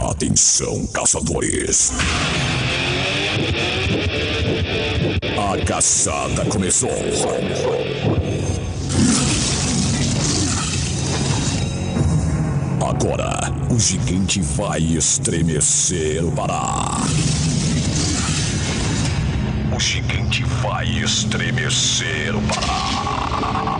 Atenção, caçadores. A caçada começou. Agora, o gigante vai estremecer o Pará. O gigante vai estremecer o Pará.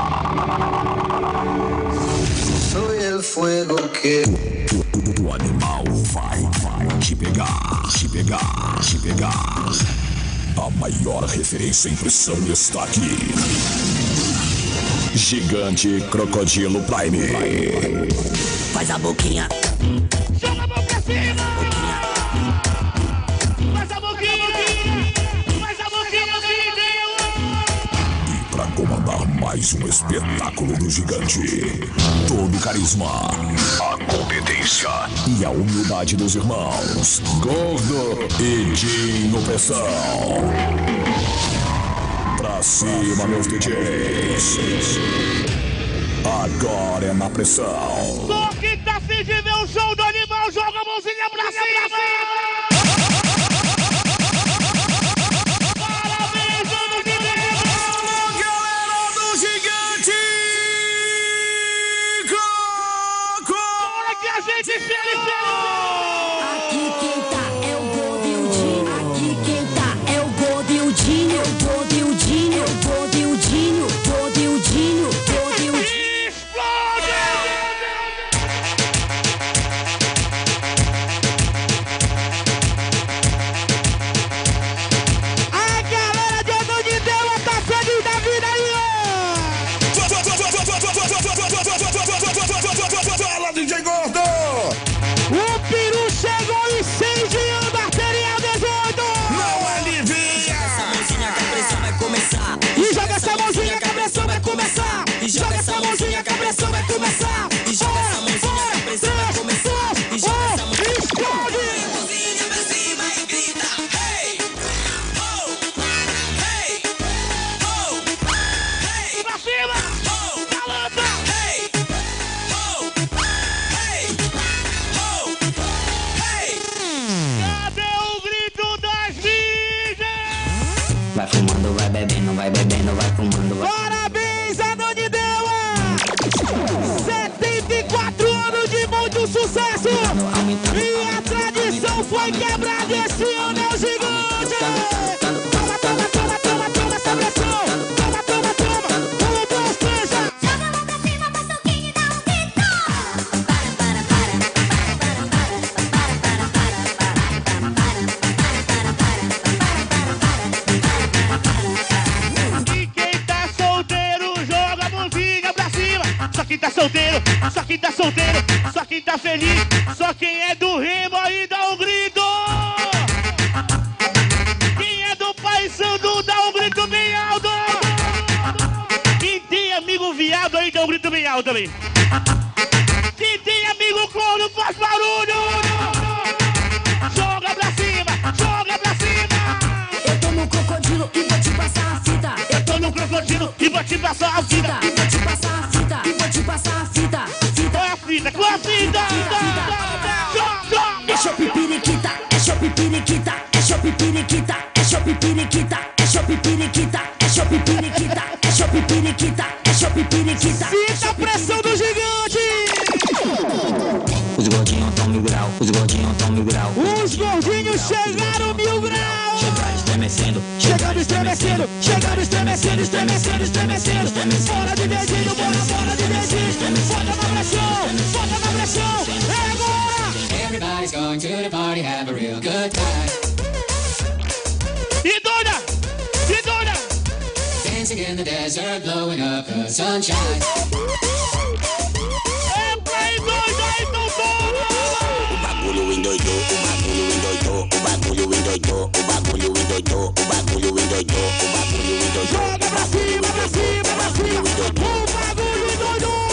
Soy el fuego que... O animal vai te pegar, te pegar, te pegar. A maior referência em pressão está aqui. Gigante Crocodilo Prime. Faz a boquinha. Joga a mão pra cima! Faz a boquinha! Faz a boquinha, E pra comandar mais um espetáculo do gigante, todo o carisma, a competência e a humildade dos irmãos Gordo e Dinho Pressão. Pra cima, meus DJs. Agora é na pressão. só quem tá afim de ver o show do animal, joga a mãozinha pra cima! Parabéns, vamos de novo! Galera do Gigante Coco! Bora que a gente feliz! Aqui quem tá é o Gordo e o Dinho. Aqui quem tá é o Gordo e o Dinho. O Gordo e o Dinho. O Gordo e o Dinho. O Gordo e o Dinho. O Gordo e o Dinho. Explode! A galera de Odô de Deus tá feliz da vida aí, ó! Fala, DJ Gordo! O peru chegou incendiando a arterial 18! Não alivia! Mãozinha que a pressão vai começar. E joga essa mãozinha que a pressão vai começar! E joga essa mãozinha que a pressão vai começar. E joga essa mãozinha que a pressão vai começar. E joga essa mãozinha. Explode! Mãozinha pra cima e grita. Hey! Oh! Hey! Oh! Hey! Pra cima! Oh! Balança! Hey! Oh! Hey! Oh! Hey! Cadê o grito das virgens? Vai fumando, vai bebendo, vai fumando, vai. Parabéns, Adô de Deus! 74 anos de muito sucesso! E a tradição foi quebrada esse ano, é o gigante! Toma, toma, toma, toma, toma essa pressão! Toma, toma, toma! 1, 2, 3, já! Joga a mão pra cima, faz soquinho e dá um grito. E quem tá solteiro, joga a mãozinha pra cima. Só quem tá solteiro, só quem tá solteiro, só quem tá feliz, só quem é do remo aí dá um grito. Quem é do Pai Sandu dá um grito bem alto. Quem tem amigo viado aí dá um grito bem alto também. Quem tem amigo corno faz barulho. Joga pra cima, joga pra cima. Eu tô no crocodilo e vou te passar a fita. Eu tô no crocodilo e vou te passar a fita. E vou te passar a fita. E vou te passar a fita. Qual é a fita? Qual é a fita? É chope periquita, é chope periquita, é chope periquita, é chope periquita, é chope periquita, é chope periquita, é chope periquita, é chope periquita. Sinta a pressão do gigante! Os gordinhos tão 1000 grau, os gordinhos tão 1000 grau. Os gordinhos chegaram 1000 graus! Chegaram estremecendo, Chegando estremecendo, chegando estremecendo, estremecendo, estremecendo. Bora de dedinho, bora de dedinho. Bota na pressão, bota na pressão. É agora! Everybody's going to the party, have a real good time. E doida! E doida! Dancing in the desert, blowing up the sunshine. É pra ir doida aí, doutor! O bagulho endoidou, o bagulho endoidou, o bagulho endoidou, o bagulho endoidou, o bagulho endoidou, o bagulho endoidou. Joga pra cima, pra cima, pra cima! O bagulho doidou!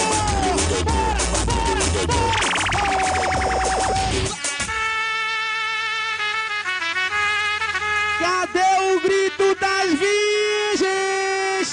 Cadê o grito das virgens?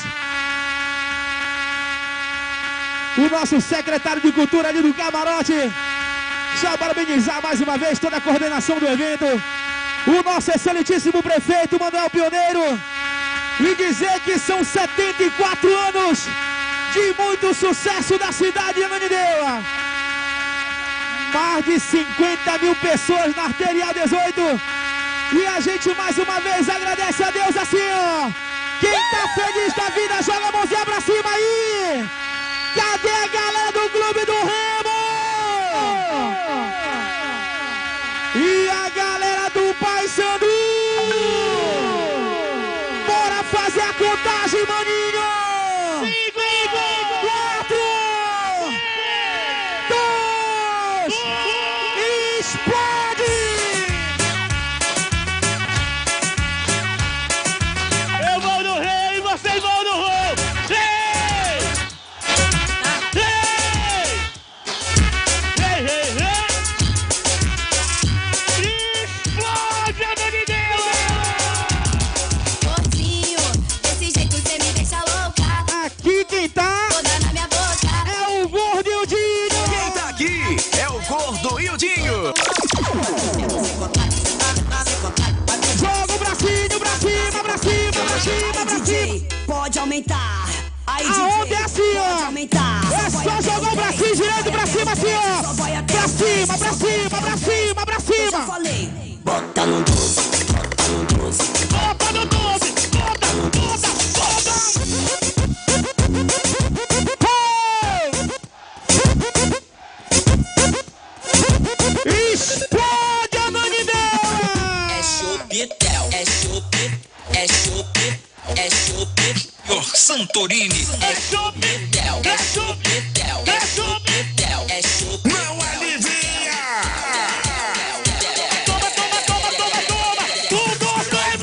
O nosso secretário de cultura ali do camarote Já parabenizar mais uma vez toda a coordenação do evento, o nosso excelentíssimo prefeito Manuel Pioneiro, e dizer que são 74 anos de muito sucesso da cidade de Ananindeua. Mais de 50 mil pessoas na Arterial 18. E a gente mais uma vez agradece a Deus assim, ó. Quem tá feliz da vida, joga a mãozinha pra cima aí. Cadê a galera do Clube do Remo? E a galera do Paysandu? Bora fazer a contagem, maninho! 5, 4, 2, explode! Eu vou no rei e vocês vão no rol! 3! Explode a Ananindeua! Gordinho, desse jeito cê me deixa louca. Aqui quem tá Toda na minha boca. é o Gordo e o Dinho! Quem tá aqui é o Gordo e o Dinho. Joga o bracinho pra cima, pra cima, pra cima, pra cima! DJ, pode aumentar. Aí, A onda DJ, é assim, pode ó! aumentar. É só jogar o bracinho direito pra cima, assim, ó! Pra cima, pra cima, pra cima, pra Eu já cima! falei. Bota no 12, bota no 12. Bota no 12! Bota, bota, bota! Explode a Ananindeua! É chupitel, é chup, é chup, é chup. Santorini. É chupitel, é chupitel, é chupitel, é chup. Não alivia! Toma, toma, toma, toma, toma! 1, 2, 3,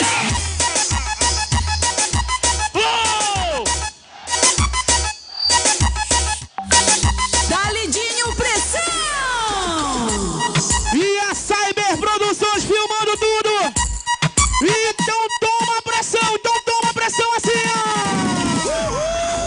Dá-lhe, Dinho, pressão! E a Cyber Produções filmando tudo! Então toma pressão assim, ó!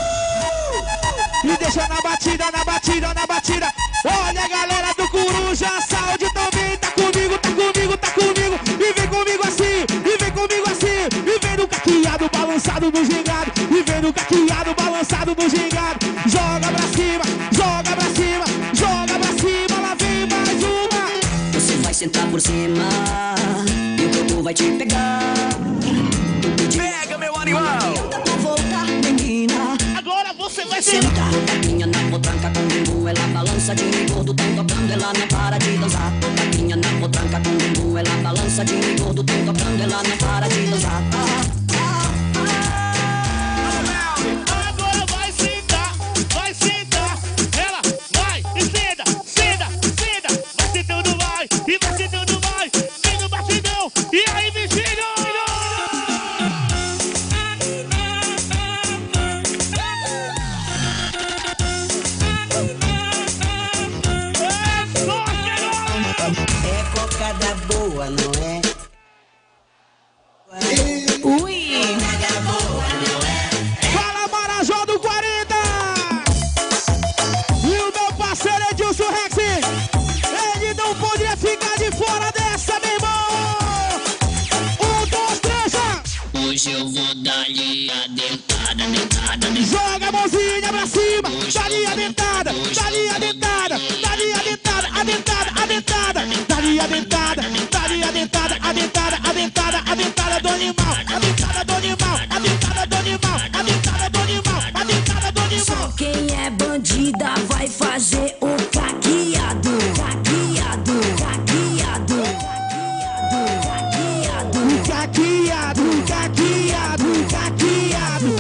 E deixa na batida, na batida, na batida! Olha a galera do Coruja, saúde também! Tá comigo, tá comigo, tá comigo! E vem comigo assim, e vem comigo assim! E vem no caqueado balançado no gingado! E vem no caqueado balançado no gingado! Joga pra cima, joga pra cima, joga pra cima! Lá vem mais uma! Você vai sentar por cima e o corpo vai te pegar. Pega, meu animal! Pra voltar, menina. Agora você vai Senta, tadinha na potranca com bumbum, ela balança de gordo, tão tocando, ela não para de dançar. Tadinha na potranca com bumbum, ela balança de gordo, tão tocando, ela não para de dançar. Agora vai sentar, ela vai e senta, senta, senta, vai sentando, vai, e vai sentando, vai, vem no batidão, e aí, bichinho! É cocada boa, não é? Ui! Fala, Marajó do 40! E o meu parceiro Edilson Rex, ele não poderia ficar de fora dessa, meu irmão! 1, 2, 3, já! Hoje eu vou dar-lhe a dentada, dentada, dentada. Joga a mãozinha pra cima, dali a dentada, dali a dentada, dali a dentada, a dentada, a dentada, dali a dentada, dali a dentada, a dentada, a dentada, a dentada do animal, a dentada do animal, a dentada do animal, a dentada do animal, a dentada do animal. Quem é bandida vai fazer o caqueado. Caqueado, caqueado, caqueado, Caqueado, caqueado, caqueado.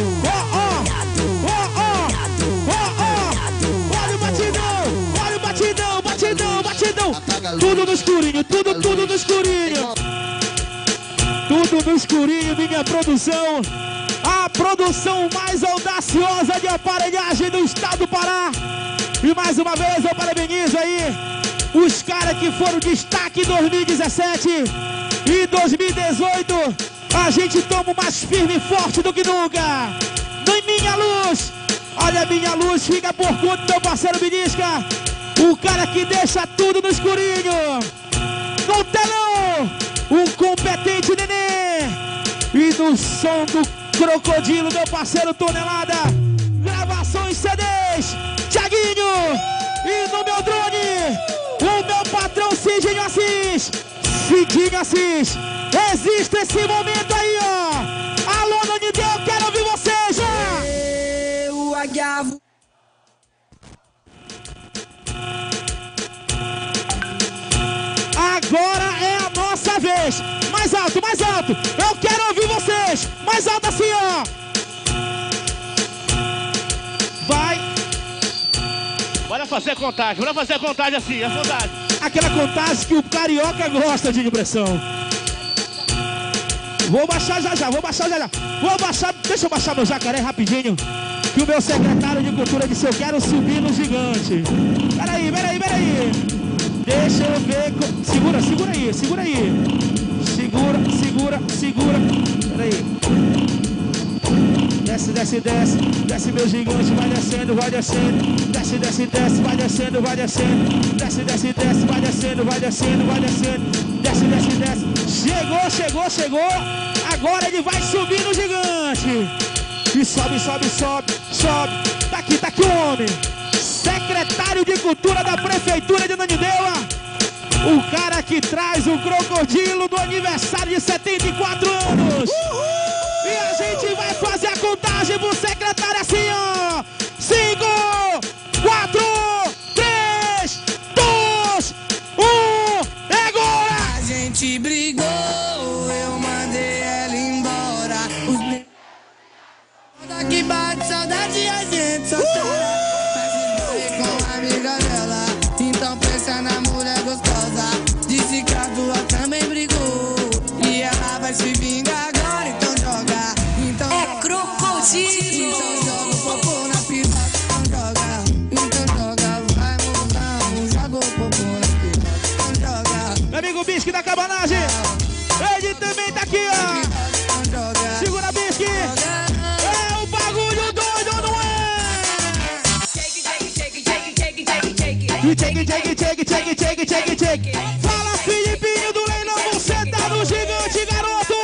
Olha o batidão, batidão, batidão. Tudo no escurinho, tudo no escurinho. Tudo no escurinho, minha produção. A produção mais audaciosa de aparelhagem do estado do Pará. E mais uma vez eu parabenizo aí os caras que foram destaque em 2017 e 2018. A gente toma mais firme e forte do que nunca. Em Minha Luz, olha, Minha Luz fica por conta do meu parceiro Binisca. O cara que deixa tudo no escurinho. No telão, o competente Nenê. E no som do Crocodilo, meu parceiro Tonelada. Gravações CDs, Thiaguinho. E no meu drone, o meu patrão Cidinho Assis. Cidinho Assis. Existe esse momento aí, ó. Alô, Nanideu, eu quero ouvir você já. Eu agavo. Agora é a nossa vez. Mais alto, mais alto. Eu quero ouvir vocês. Mais alto assim, ó. Vai. Bora fazer contagem assim, a contagem. Aquela contagem que o carioca gosta de impressão. Vou baixar já já. Vou baixar, deixa eu baixar meu jacaré rapidinho. Que o meu secretário de cultura disse, eu quero subir no gigante. Peraí. Deixa eu ver. Segura aí. Segura. Peraí. Desce meu gigante, vai descendo. Desce, vai descendo. Desce. Chegou. Agora ele vai subir no gigante. E sobe. Tá aqui o homem. Secretário de Cultura da Prefeitura de Ananindeua. O cara que traz o crocodilo do aniversário de 74 anos. E a gente vai fazer a contagem pro secretário assim, ó. 5, 4, 3, 2, 1. É agora! A gente brigou, eu mandei ela embora. Que bate saudade, a gente só com a amiga dela. Então pensa na mulher gostosa. Disse que a tua também brigou. E ela vai se vingar agora, então joga. Então É crocodilo. Então joga o popô na piroca, então joga. Então joga, vai mudar. Joga o popô na piroca, então joga. Meu amigo Bisque da Cabanagem. Ele também tá aqui, ó. Então joga. Segura, Bisque. É o bagulho doido, não é? Shake. Fala, Filipinho do Leilão, você tá no gigante, garoto.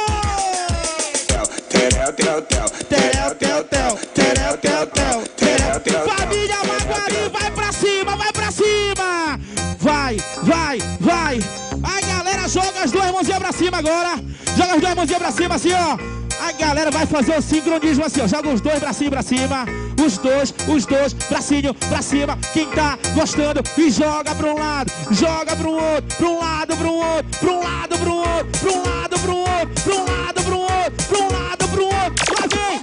Terel. Família Maguari, vai pra cima. Vai. A galera joga as duas mãozinhas pra cima agora. Joga as duas mãozinhas pra cima, assim, ó. A galera vai fazer o sincronismo assim, ó. Joga os dois pra cima. Os dois, bracinho pra cima. Quem tá gostando e joga pra um lado, joga pro outro, pra um lado, pro outro, pra um lado, pro outro, pra um lado, pro outro, pra um lado, pro outro, pra um lado, pro outro. Lá vem!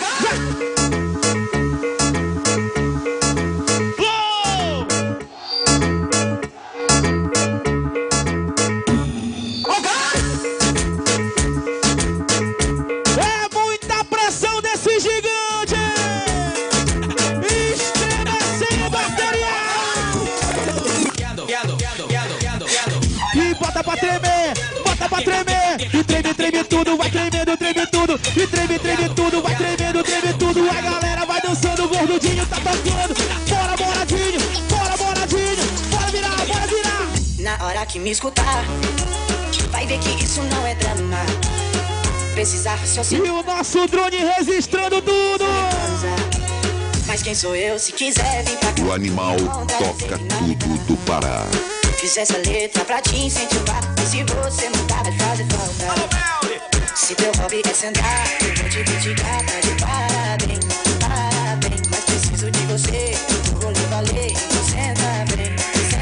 Bota pra tremer, e treme tudo, vai tremendo, treme tudo, e treme tudo, vai tremendo, treme tudo, a galera vai dançando, o gordudinho tá tocando, bora moradinho, bora virar. Na hora que me escutar, vai ver que isso não é drama. Precisar raciocinar. E o nosso drone registrando tudo. Mas quem sou eu se quiser vir pra cá? O animal toca tudo do Pará. Fiz essa letra pra te incentivar. E se você mudar, vai fazer falta. Se teu hobby é sentar, eu vou te criticar, tá de parabéns. Mas preciso de você, vou valer. Senta bem.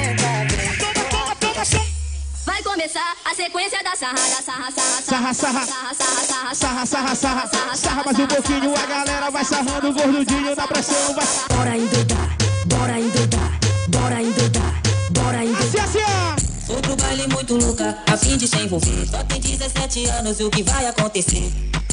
Vai começar a sequência da sarra. Sarra mais um pouquinho, a galera vai sarrando o gordudinho na pressão, vai. Bora endoidar. Assim, ó. Vou pro baile muito louca, a fim de se envolver. Só tem 17 anos e o que vai acontecer?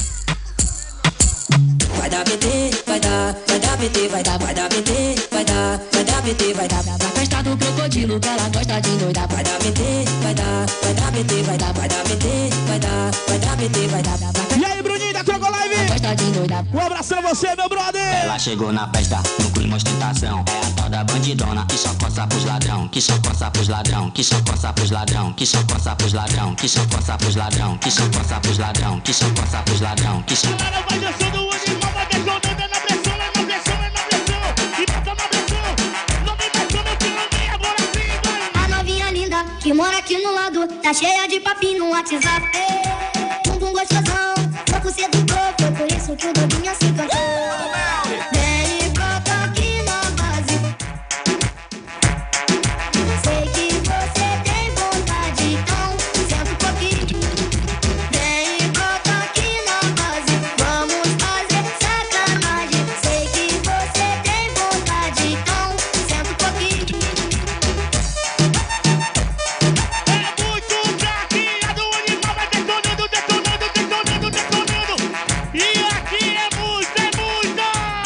Vai dar PT, vai dar PT, vai dar PT, vai dar PT, vai dar. Na festa do crocodilo que ela gosta de endoidar. Vai dar PT, vai dar PT, vai dar PT, vai dar PT, vai dar. E aí, Bruninho da Troco Live? gosta de doidar. Um abraço a você, meu brother. Ela chegou na festa, no clima ostentação. É a tal da bandidona que só coça pros ladrão, que só coça pros ladrão, que só coça pros ladrão, que só coça pros ladrão, que só coça pros ladrão, que só coça pros ladrão, que só coça pros ladrão, que só. Ela vai dançando o animal, vai detonando, é na pressão, é na pressão, é na pressão. E bota na pressão, não me pressiona que não vem agora sim, vai. A novinha linda que mora aqui no lado, tá cheia de papinho no WhatsApp. Bumbum gostosão, pouco sedutor, foi por isso que o doguinho se cantou. Vem e brota aqui na base. Sei que você tem vontade, então senta um pouquinho. Vem e brota aqui na base, vamos fazer sacanagem. Sei que você tem vontade, então senta um pouquinho. É muito craque, a do animal vai detonando, detonando, detonando, detonando. E aqui é muito, é muito.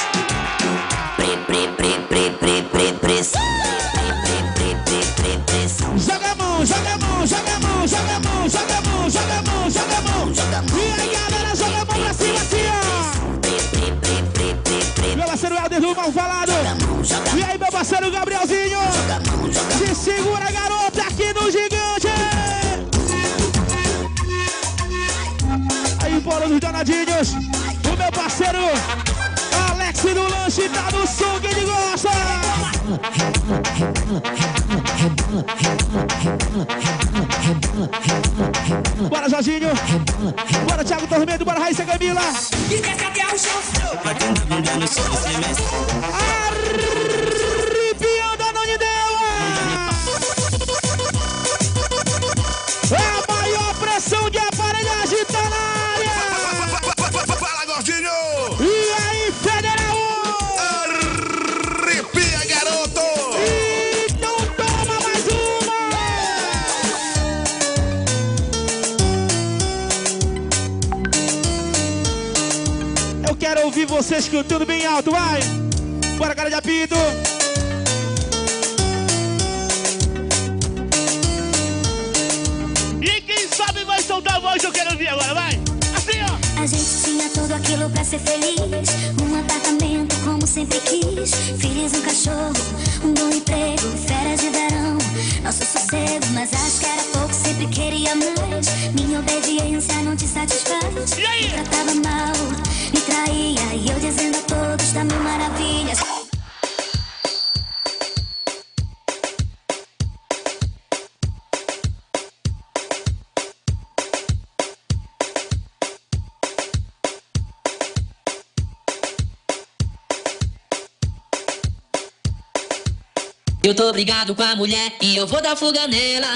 Joga a mão, joga a mão, joga a mão, joga a mão, joga a mão, joga a mão, joga a mão. E aí, galera, joga a mão pra cima, assim, ó. Meu parceiro Helder do Mal Falado. E aí, meu parceiro Gabrielzinho. Se segura, garota, aqui no Gigante. Aí, fora dos danadinhos. O meu parceiro Alex do Lanche tá no som que ele gosta. Bora, Jorginho. Bora, Thiago Tormento. Bora, Raíssa Camila. E desce até o chão. Arrepiando a Nonideua. É a maior pressão de aparelhagem, tá na área. Fala, gordinho! E aí, Federal? Arrepia, garoto! Então toma mais uma. Eu quero ouvir vocês cantando bem alto, vai! Bora, cara de apito! E quem sabe vai soltar a voz, eu quero ouvir agora, vai. Assim, ó. A gente tinha tudo aquilo pra ser feliz. Um apartamento como sempre quis. Filhos, um cachorro, um bom emprego, férias de verão, nosso sossego. Mas acho que era pouco, sempre queria mais. Minha obediência não te satisfaz. E aí? Me tratava mal, me traía. E eu dizendo a todos da mil maravilhas. Eu tô brigado com a mulher e eu vou dar fuga nela.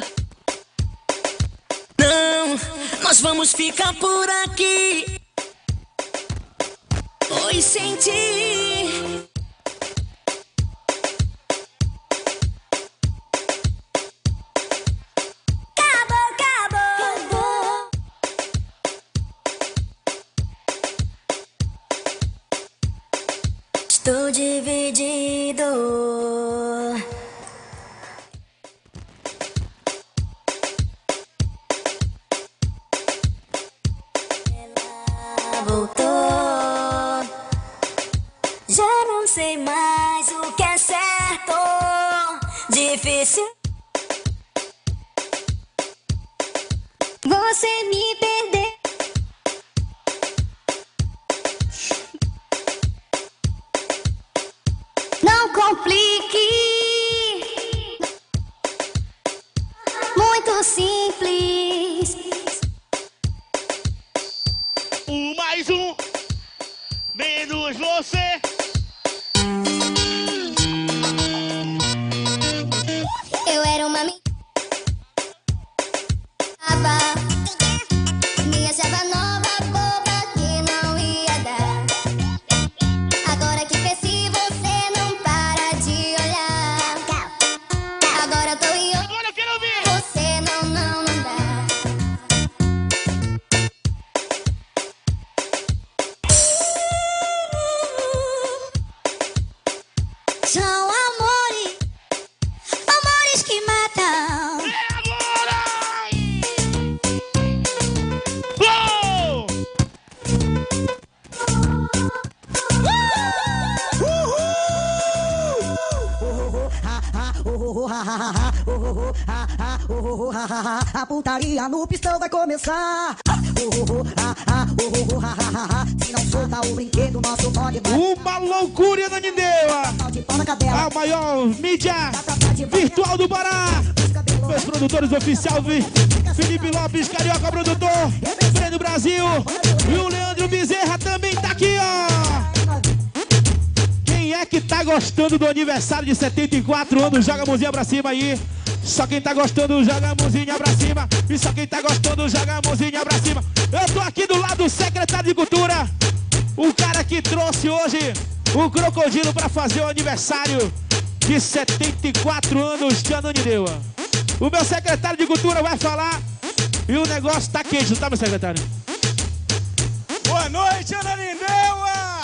Não, nós vamos ficar por aqui. Oi, senti. Acabou. Estou dividido. Voltou. Já não sei mais o que é certo. Difícil você me perder. Não complique. Muito simples. Mais um, menos você. Eu era uma menina. Me achava nova, boba, que não ia dar. Agora que cresci, você não para de olhar. Agora eu tô em outro. Agora eu quero ouvir. Você não dá. A putaria no pistão vai começar. Se não soltar o brinquedo, nosso nome vai. Uma loucura, Ananindeua. A maior mídia virtual do Pará. Meus produtores oficiais, Felipe Lopes, Carioca Produtor, Breno Brasil. E o Leandro Bezerra também tá aqui, ó. Quem é que tá gostando do aniversário de 74 anos? Joga a mãozinha pra cima aí. Só quem tá gostando, joga a mãozinha pra cima. E só quem tá gostando, joga a mãozinha pra cima. Eu tô aqui do lado do secretário de Cultura. O cara que trouxe hoje o Crocodilo pra fazer o aniversário de 74 anos de Ananindeua. O meu secretário de Cultura vai falar e o negócio tá quente, não tá, meu secretário? Boa noite, Ananindeua!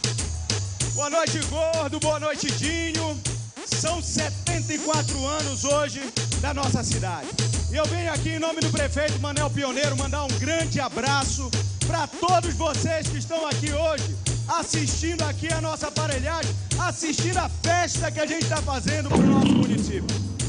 Boa noite, Gordo, boa noite, Dinho. São 74 anos hoje da nossa cidade. E eu venho aqui em nome do prefeito Manel Pioneiro mandar um grande abraço para todos vocês que estão aqui hoje, assistindo aqui a nossa aparelhagem, assistindo a festa que a gente está fazendo para o nosso município.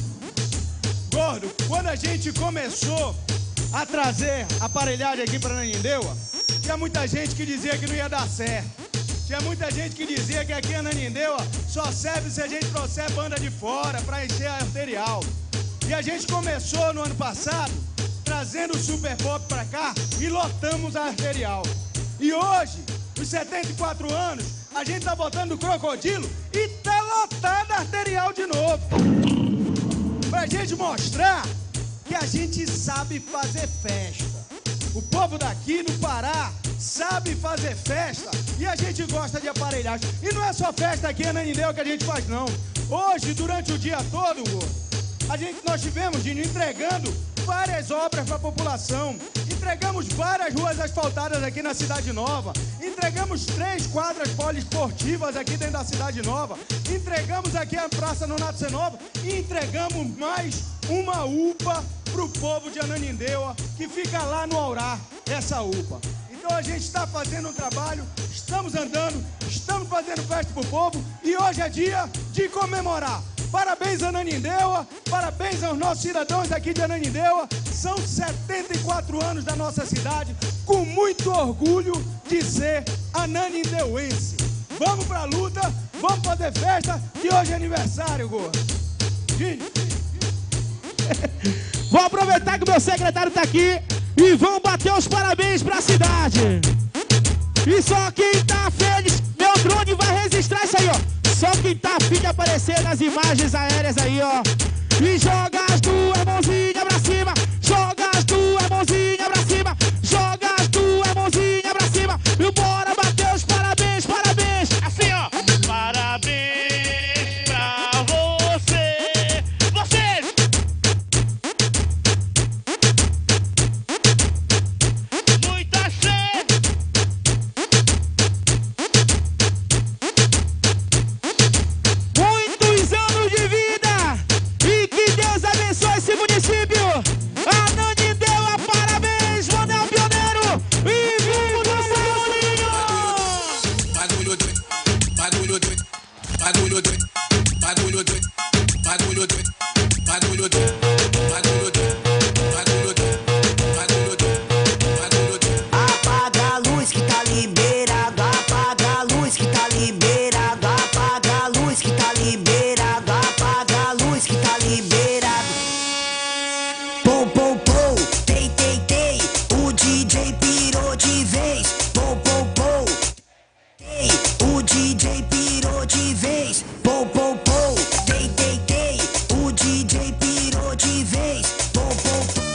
Gordo, quando a gente começou a trazer a aparelhagem aqui para Ananindeua, tinha muita gente que dizia que não ia dar certo. Tinha muita gente que dizia que aqui em Ananindeua só serve se a gente trouxer banda de fora para encher a arterial. E a gente começou no ano passado trazendo o Super Pop para cá e lotamos a arterial. E hoje, os 74 anos, a gente tá botando o Crocodilo e tá lotada a arterial de novo. Pra gente mostrar que a gente sabe fazer festa. O povo daqui no Pará sabe fazer festa e a gente gosta de aparelhagem. E não é só festa aqui em Ananindeua que a gente faz, não. Hoje, durante o dia todo, nós tivemos, Dinho, entregando várias obras para a população. Entregamos várias ruas asfaltadas aqui na Cidade Nova. Entregamos 3 quadras poliesportivas aqui dentro da Cidade Nova. Entregamos aqui a Praça Nonato Senova. E entregamos mais uma UPA para o povo de Ananindeua, que fica lá no Aurá, essa UPA. Então a gente está fazendo um trabalho, estamos andando, estamos fazendo festa para o povo e hoje é dia de comemorar. Parabéns, Ananindeua, parabéns aos nossos cidadãos aqui de Ananindeua. São 74 anos da nossa cidade, com muito orgulho de ser ananindeuense. Vamos pra luta, vamos fazer festa, que hoje é aniversário, Gordo. Vou aproveitar que o meu secretário tá aqui e vamos bater os parabéns pra cidade. E só quem tá feliz, meu drone vai registrar isso aí, ó. Só quem tá a fim de aparecer nas imagens aéreas aí, ó. E joga as 2 mãozinhas pra cima. Joga as 2 mãozinhas pra cima. Joga as 2 mãozinhas pra cima. E bora bater os parabéns, parabéns. Assim, ó. Parabéns pra você. Vocês. Muita sede. Muitos anos de vida e que Deus abençoe esse município. Ananindeua, parabéns, Manel Pioneiro e viva o Saulinho! Bagulho doido, bagulho doido, bagulho doido, bagulho doido, bagulho doido, bagulho doido, bagulho doido, bagulho doido, bagulho doido, bagulho doido. Apaga a luz que tá liberado, apaga a luz que tá liberado, apaga a luz que tá liberado, apaga a luz que tá liberado. Pou, pou, pou, tei, tei, tei, o DJ pirou de vez. Pou, pou, pou, tei, o DJ pirou de vez. Pou, pou, pou, tei, tei, tei, o DJ pirou de vez. Pou, pou, pou.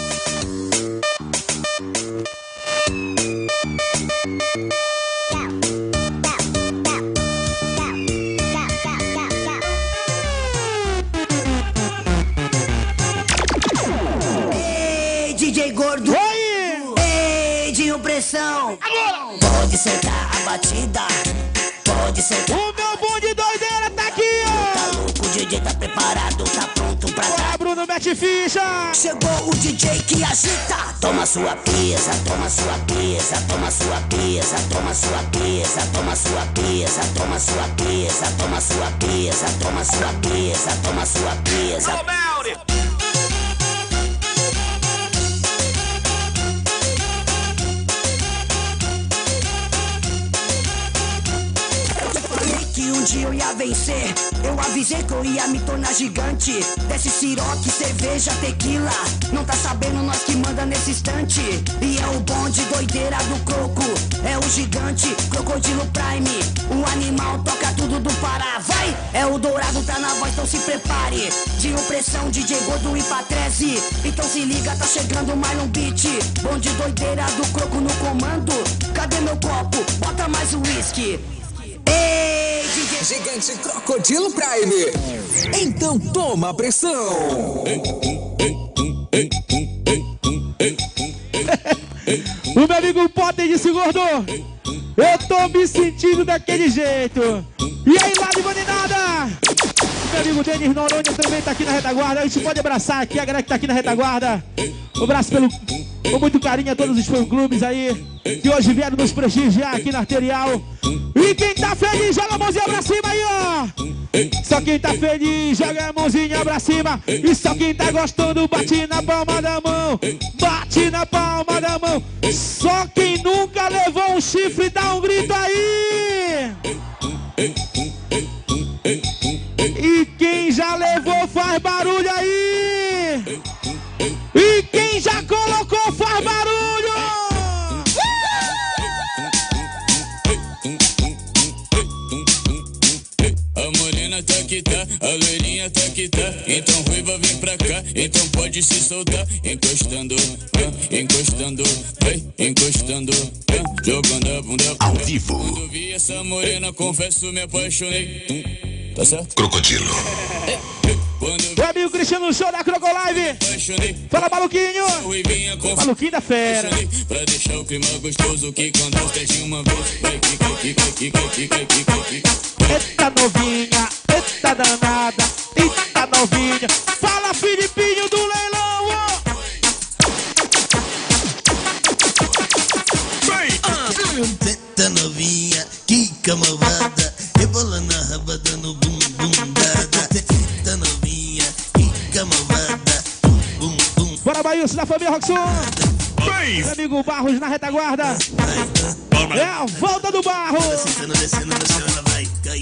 Ei, DJ Gordo. Oi! Ei, Dinho Pressão. Pode sentar a batida. Pode sentar. O meu bonde doideira tá aqui, Tá ó! louco, o DJ tá preparado, tá pronto pra dar. Bora, Bruno, mete ficha! Chegou o DJ que agita. Toma sua pesa, toma sua pesa, toma sua pesa, toma sua pesa, toma sua pesa, toma sua pesa, toma sua pesa, toma sua pesa, toma sua pesa. eu ia vencer. Eu avisei que eu ia me tornar gigante. Desce siroque, cerveja, tequila. Não tá sabendo nós que manda nesse instante. E é o bonde doideira do croco. É o gigante, Crocodilo Prime. O animal toca tudo do Pará. Vai! É o dourado, tá na voz, então se prepare. De opressão, DJ Gordo e Patrese. Então se liga, tá chegando mais um beat. Bonde doideira do croco no comando. Cadê meu copo? Bota mais um whisky. Ei, DJ Gigante Crocodilo Prime. Então toma a pressão. O meu amigo Potter disse, gordo, eu tô me sentindo daquele jeito. E aí, lá de Vaninada? O meu amigo Denis Noronha também tá aqui na retaguarda. A gente pode abraçar aqui a galera que tá aqui na retaguarda. Um abraço com muito carinho a todos os fã-clubes aí que hoje vieram nos prestigiar aqui na Arterial. E quem tá feliz, joga a mãozinha pra cima aí, ó. Só quem tá feliz, joga a mãozinha pra cima. E só quem tá gostando, bate na palma da mão. Bate na palma da mão. Só quem nunca levou um chifre, dá um grito aí. E quem já levou, faz barulho aí. E quem já colocou, faz barulho. A morena tá que tá, a loirinha tá que tá. Então ruiva vem pra cá, então pode se soltar. Encostando, encostando, encostando, jogando a bunda ao vivo. Quando vi essa morena, confesso, me apaixonei. Tá certo? Crocodilo. Meu amigo Cristiano, show da Crocolive. Fala, maluquinho. Maluquinho da fera. Pra deixar o clima gostoso, que quando eu esteja uma vez. Vai, kika. Eita novinha, eita danada, eita novinha. Fala, Filipinho do leilão, ó. Eita novinha, que camalvada. Rebolando a rabada no bumbum dada. Eita novinha, que camalvada. Bum. Bora, Bailson da família Roxon. Meu amigo Barros na retaguarda. É a volta do Barro. Descendo, ela vai. Cai.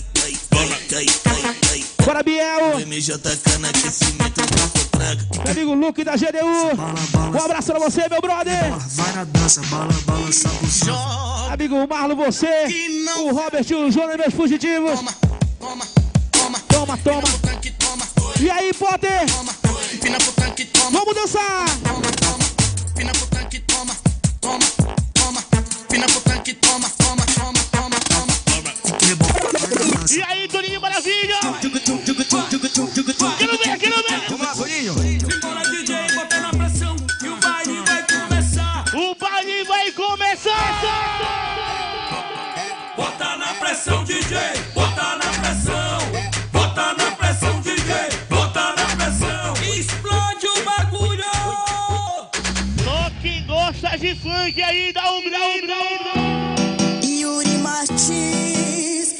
Bora, Biel. MJK no aquecimento, meu amigo Luke da GDU. Um abraço pra você, meu brother. Vai na dança, balança pro chão. Amigo Marlon, você. O Robert e o Jonas, meus fugitivos. Toma. E aí, Potter? Vamos dançar. Pina pro tanque, toma. Pina pro tanque, toma. E aí, Toninho Maravilha? Quero ver. Vamos lá, Toninho. Simbora, DJ, bota na pressão e o baile vai começar. O baile vai começar. Bota na pressão, DJ, bota na pressão. Bota na pressão, DJ, bota na pressão. Explode o bagulho. Só quem gosta de funk aí, dá um grau. Yuri Martins.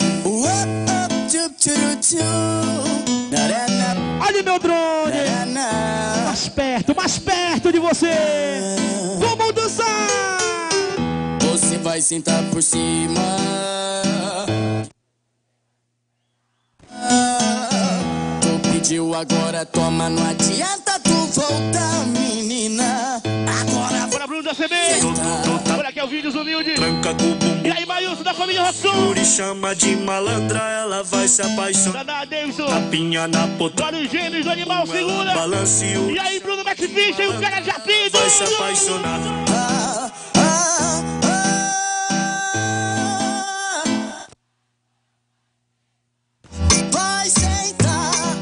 Olha meu drone. Mais perto de você. Vamos dançar. Você vai sentar por cima. Tu pediu, agora toma, não adianta tu voltar, menina. Agora bora, Bruno da CB. Olha aqui é o vídeo humilde. Tranca com o bumbum. E aí, Mailson da família Roxon. Yuri chama de malandra, ela vai se apaixonar. Dada Davidson. Tapinha na potranca. Olha os gêmeos do animal, segura. Balanceou. E aí, Bruno McFish e o cara já pediu. Vai se apaixonar. Vai sentar.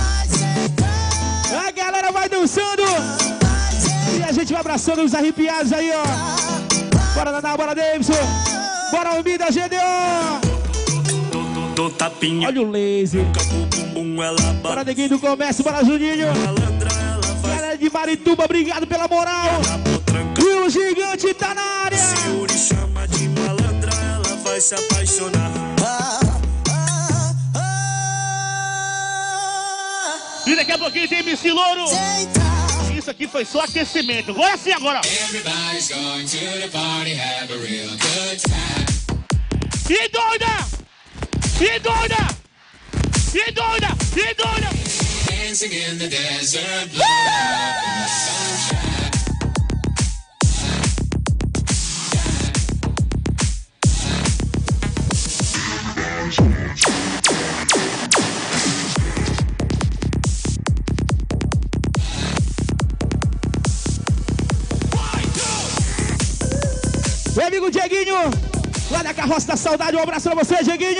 A galera vai dançando. E a gente vai abraçando os arrepiados aí, ó. Bora, Naná, bora, Davidson. Bora, Almi da GDO. Do tapinha. Olha o laser. Bora, Neguinho do Comércio, bora, Juninho. Galera de Marituba, obrigado pela moral. E o gigante tá na área. Se Yuri chama de malandra, ela vai se apaixonar. E daqui a pouquinho tem MC Louro. Isso aqui foi só aquecimento. Agora sim, agora. E doida! E doida! E doida! E doida! Dancing in the desert. Meu amigo Dieguinho, lá da Carroça da Saudade, um abraço pra você, Dieguinho.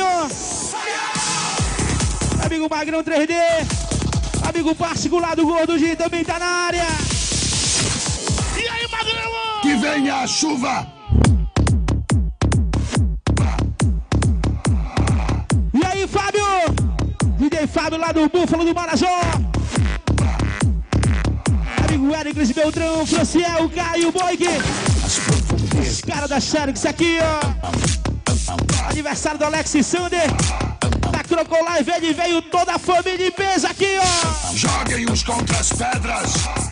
Amigo Magrão 3D, amigo particular do Gordo G também tá na área. E aí, Magrão? Que venha a chuva. E aí, Fábio? DJ Fábio lá do Búfalo do Marajó. Amigo Éricles Beltrão, Franciel, Caio, Boig. Os caras da Xerix aqui, ó. Aniversário do Alex e Sander. Da Crocolive, ele veio toda a família em peso aqui, ó. Joguem uns contra as pedras.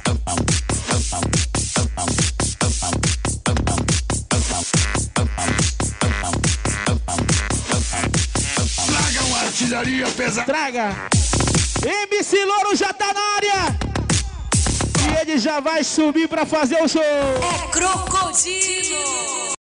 Tragam artilharia pesada. Traga. MC Louro já tá na área. E ele já vai subir pra fazer o show. É Crocodilo.